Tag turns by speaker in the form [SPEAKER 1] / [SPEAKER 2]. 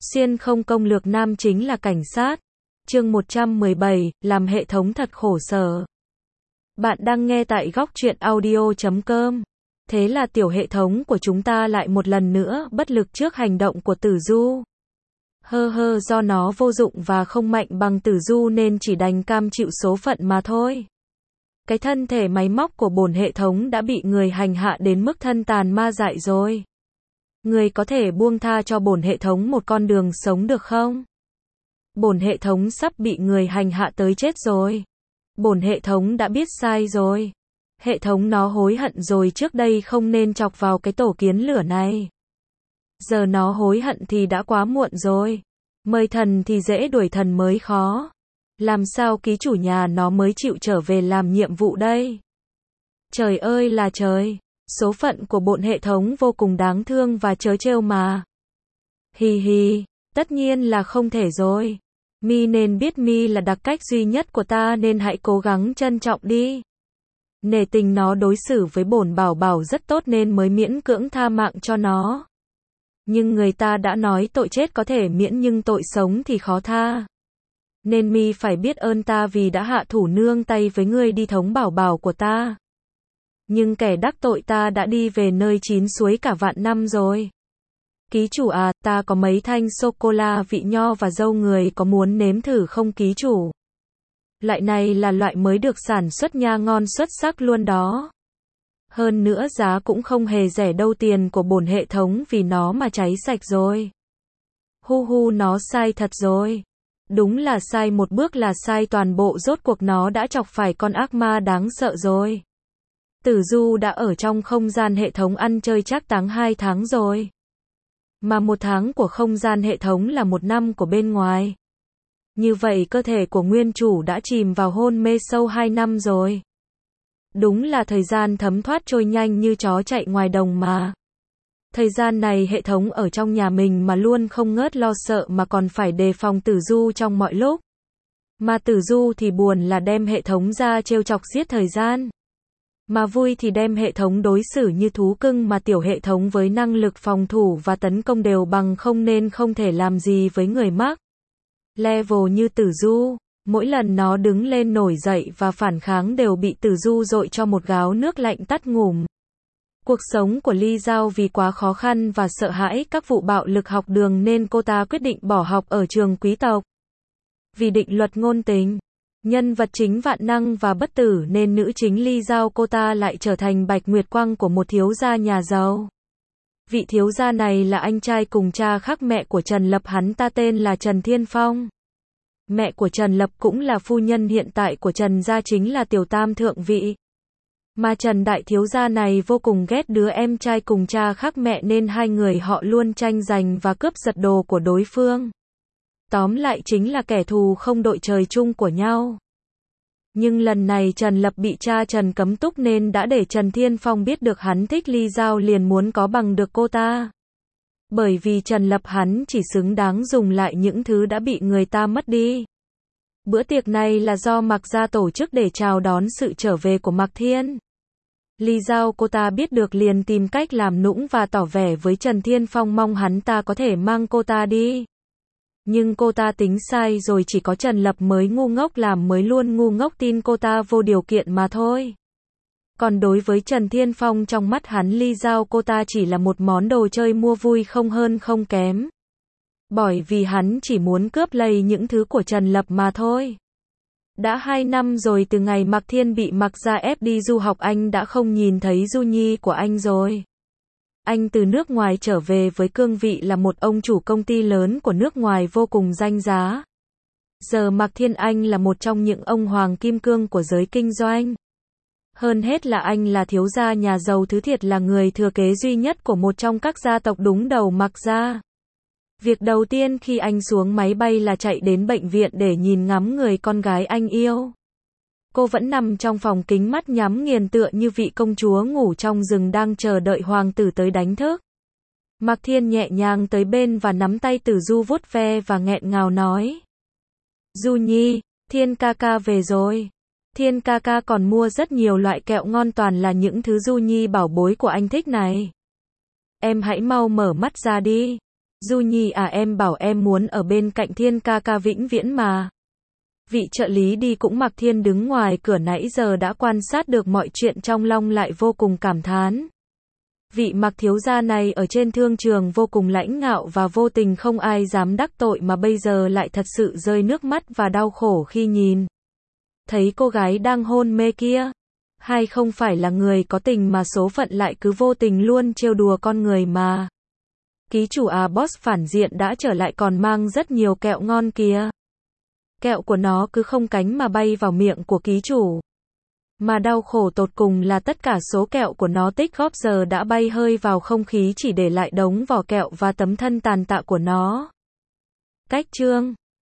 [SPEAKER 1] Xuyên không công lược nam chính là cảnh sát. Chương 117, làm hệ thống thật khổ sở. Bạn đang nghe tại góc truyện audio.com. Thế là tiểu hệ thống của chúng ta lại một lần nữa bất lực trước hành động của Tử Du. Do nó vô dụng và không mạnh bằng Tử Du nên chỉ đành cam chịu số phận mà thôi. Cái thân thể máy móc của bổn hệ thống đã bị người hành hạ đến mức thân tàn ma dại rồi. Người có thể buông tha cho bổn hệ thống một con đường sống được không? Bổn hệ thống sắp bị người hành hạ tới chết rồi. Bổn hệ thống đã biết sai rồi. Hệ thống nó hối hận rồi, trước đây không nên chọc vào cái tổ kiến lửa này. Giờ nó hối hận thì đã quá muộn rồi. Mời thần thì dễ, đuổi thần mới khó. Làm sao ký chủ nhà nó mới chịu trở về làm nhiệm vụ đây? Trời ơi là trời! Số phận của bổn hệ thống vô cùng đáng thương và trớ trêu mà. Tất nhiên là không thể rồi. Mi nên biết Mi là đặc cách duy nhất của ta nên hãy cố gắng trân trọng đi. Nể tình nó đối xử với bổn bảo bảo rất tốt nên mới miễn cưỡng tha mạng cho nó. Nhưng người ta đã nói tội chết có thể miễn nhưng tội sống thì khó tha. Nên Mi phải biết ơn ta vì đã hạ thủ nương tay với người đi thống bảo bảo của ta. Nhưng kẻ đắc tội ta đã đi về nơi chín suối cả vạn năm rồi. Ký chủ à, ta có mấy thanh sô-cô-la vị nho và dâu, người có muốn nếm thử không ký chủ? Loại này là loại mới được sản xuất nha, ngon xuất sắc luôn đó. Hơn nữa giá cũng không hề rẻ đâu, tiền của bổn hệ thống vì nó mà cháy sạch rồi. Nó sai thật rồi. Đúng là sai một bước là sai toàn bộ, rốt cuộc nó đã chọc phải con ác ma đáng sợ rồi. Tử Du đã ở trong không gian hệ thống ăn chơi chắc táng 2 tháng rồi. Mà 1 tháng của không gian hệ thống là 1 năm của bên ngoài. Như vậy cơ thể của nguyên chủ đã chìm vào hôn mê sâu 2 năm rồi. Đúng là thời gian thấm thoát trôi nhanh như chó chạy ngoài đồng mà. Thời gian này hệ thống ở trong nhà mình mà luôn không ngớt lo sợ mà còn phải đề phòng Tử Du trong mọi lúc. Mà Tử Du thì buồn là đem hệ thống ra trêu chọc giết thời gian. Mà vui thì đem hệ thống đối xử như thú cưng, mà tiểu hệ thống với năng lực phòng thủ và tấn công đều bằng không nên không thể làm gì với người mắc level như Tử Du. Mỗi lần nó đứng lên nổi dậy và phản kháng đều bị Tử Du dội cho một gáo nước lạnh tắt ngủm. Cuộc sống của Ly Giao vì quá khó khăn và sợ hãi các vụ bạo lực học đường nên cô ta quyết định bỏ học ở trường quý tộc. Vì định luật ngôn tình, nhân vật chính vạn năng và bất tử nên nữ chính Ly Giao cô ta lại trở thành Bạch Nguyệt Quang của một thiếu gia nhà giàu. Vị thiếu gia này là anh trai cùng cha khác mẹ của Trần Lập, hắn ta tên là Trần Thiên Phong. Mẹ của Trần Lập cũng là phu nhân hiện tại của Trần gia, chính là tiểu tam thượng vị. Mà Trần đại thiếu gia này vô cùng ghét đứa em trai cùng cha khác mẹ nên hai người họ luôn tranh giành và cướp giật đồ của đối phương. Tóm lại chính là kẻ thù không đội trời chung của nhau. Nhưng lần này Trần Lập bị cha Trần cấm túc nên đã để Trần Thiên Phong biết được hắn thích Ly Giao, liền muốn có bằng được cô ta. Bởi vì Trần Lập hắn chỉ xứng đáng dùng lại những thứ đã bị người ta mất đi. Bữa tiệc này là do Mạc gia tổ chức để chào đón sự trở về của Mạc Thiên. Ly Giao cô ta biết được liền tìm cách làm nũng và tỏ vẻ với Trần Thiên Phong mong hắn ta có thể mang cô ta đi. Nhưng cô ta tính sai rồi, chỉ có Trần Lập mới ngu ngốc làm mới luôn ngu ngốc tin cô ta vô điều kiện mà thôi. Còn đối với Trần Thiên Phong, trong mắt hắn Ly Giao cô ta chỉ là một món đồ chơi mua vui không hơn không kém. Bởi vì hắn chỉ muốn cướp lấy những thứ của Trần Lập mà thôi. Đã 2 năm rồi từ ngày Mạc Thiên bị Mạc gia ép đi du học, anh đã không nhìn thấy Du Nhi của anh rồi. Anh từ nước ngoài trở về với cương vị là một ông chủ công ty lớn của nước ngoài vô cùng danh giá. Giờ Mạc Thiên anh là một trong những ông hoàng kim cương của giới kinh doanh. Hơn hết là anh là thiếu gia nhà giàu thứ thiệt, là người thừa kế duy nhất của một trong các gia tộc đúng đầu Mạc gia. Việc đầu tiên khi anh xuống máy bay là chạy đến bệnh viện để nhìn ngắm người con gái anh yêu. Cô vẫn nằm trong phòng kính, mắt nhắm nghiền tựa như vị công chúa ngủ trong rừng đang chờ đợi hoàng tử tới đánh thức. Mạc Thiên nhẹ nhàng tới bên và nắm tay Tử Du vuốt ve và nghẹn ngào nói: Du Nhi, Thiên ca ca về rồi. Thiên ca ca còn mua rất nhiều loại kẹo ngon, toàn là những thứ Du Nhi bảo bối của anh thích này. Em hãy mau mở mắt ra đi. Du Nhi à, em bảo em muốn ở bên cạnh Thiên ca ca vĩnh viễn mà. Vị trợ lý đi cũng mặc Thiên đứng ngoài cửa nãy giờ đã quan sát được mọi chuyện trong lòng lại vô cùng cảm thán. Vị Mặc thiếu gia này ở trên thương trường vô cùng lãnh ngạo và vô tình không ai dám đắc tội mà bây giờ lại thật sự rơi nước mắt và đau khổ khi nhìn thấy cô gái đang hôn mê kia. Hay không phải là người có tình mà số phận lại cứ vô tình luôn trêu đùa con người mà. Ký chủ à, boss phản diện đã trở lại còn mang rất nhiều kẹo ngon kìa. Kẹo của nó cứ không cánh mà bay vào miệng của ký chủ. Mà đau khổ tột cùng là tất cả số kẹo của nó tích góp giờ đã bay hơi vào không khí, chỉ để lại đống vỏ kẹo và tấm thân tàn tạ của nó. Cách chương